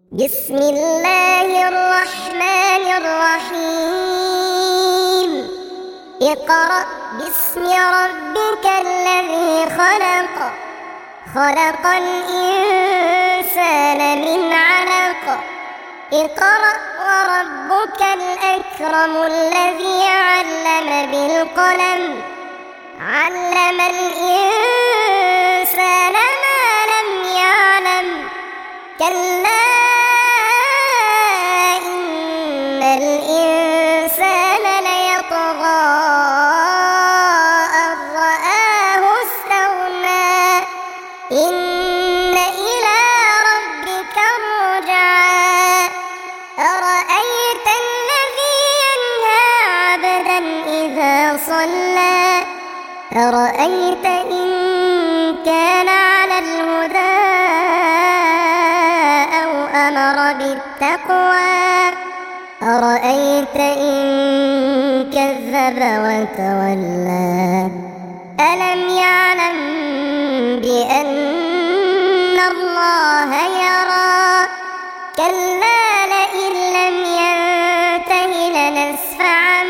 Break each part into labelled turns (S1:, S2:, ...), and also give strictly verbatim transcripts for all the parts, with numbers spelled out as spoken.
S1: بسم الله الرحمن الرحيم اقرأ باسم ربك الذي خلق خلق الإنسان من علق اقرأ وربك الأكرم الذي علم بالقلم علم الإنسان ما لم يعلم كلا إن الإنسان ليطغى أن رآه استغنى إن إلى ربك الرجعى أرأيت الذي ينهى عبدا إذا صلى أرأيت إن كان على الهدى أو أمر بالتقوى أرأيت إن كذب وتولى ألم يعلم بأن الله يرى كلا لئن لم ينته لنسفعا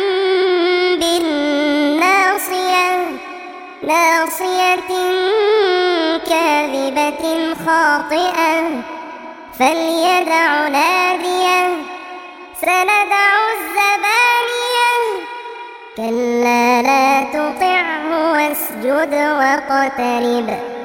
S1: بالناصية ناصية كاذبة خاطئة فليدع ناديه سندع الزبانية كلا لا تطعه واسجد واقترب